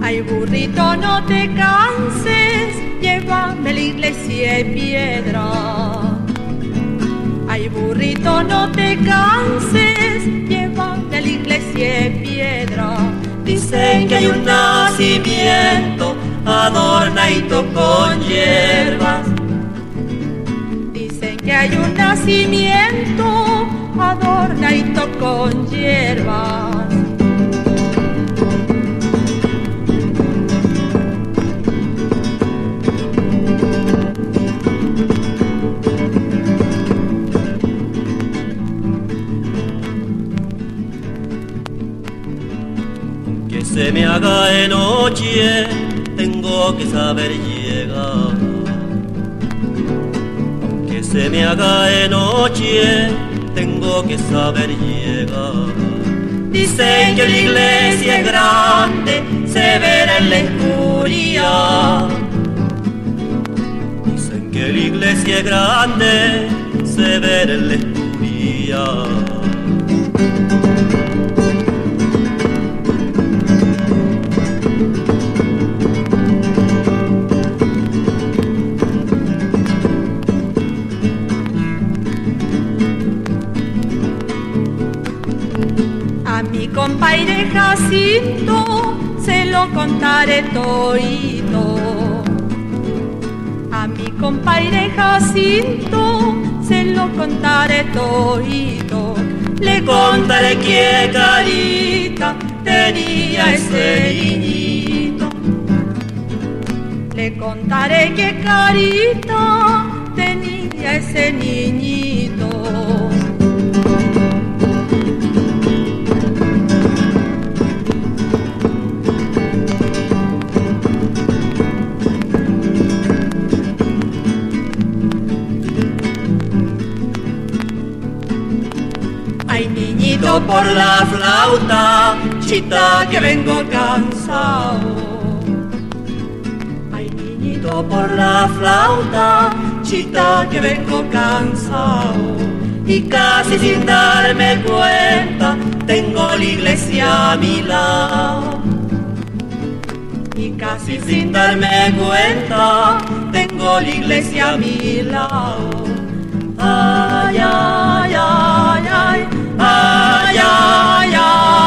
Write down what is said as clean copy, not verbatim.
Ay, burrito, no te canses, llévame a la iglesia de piedra. Ay, burrito, no te canses, llévame a la iglesia de piedra. Dicen que hay un nacimiento adornadito con hierbas. Dicen que hay un nacimiento adornadito con hierbas. Aunque se me haga de noche, tengo que saber llegar. Aunque se me haga de noche, tengo que saber llegar. Dicen que la iglesia es grande, se verá en la oscuridad. Dicen que la iglesia es grande, se verá en la oscuridad. A mi compadre Jacinto se lo contaré toito. A mi compadre Jacinto se lo contaré toito. Le contaré qué carita tenía ese niñito. Le contaré qué carita tenía ese niñito. Ay, niñito, por la flauta, chita, que vengo cansado. Ay, niñito, por la flauta, chita, que vengo cansado. Y casi sin darme cuenta, tengo la iglesia a mi lado. Y casi Sin darme cuenta, tengo la iglesia a mi lado. Ay, ay, ay, ay, ay, ay, ay.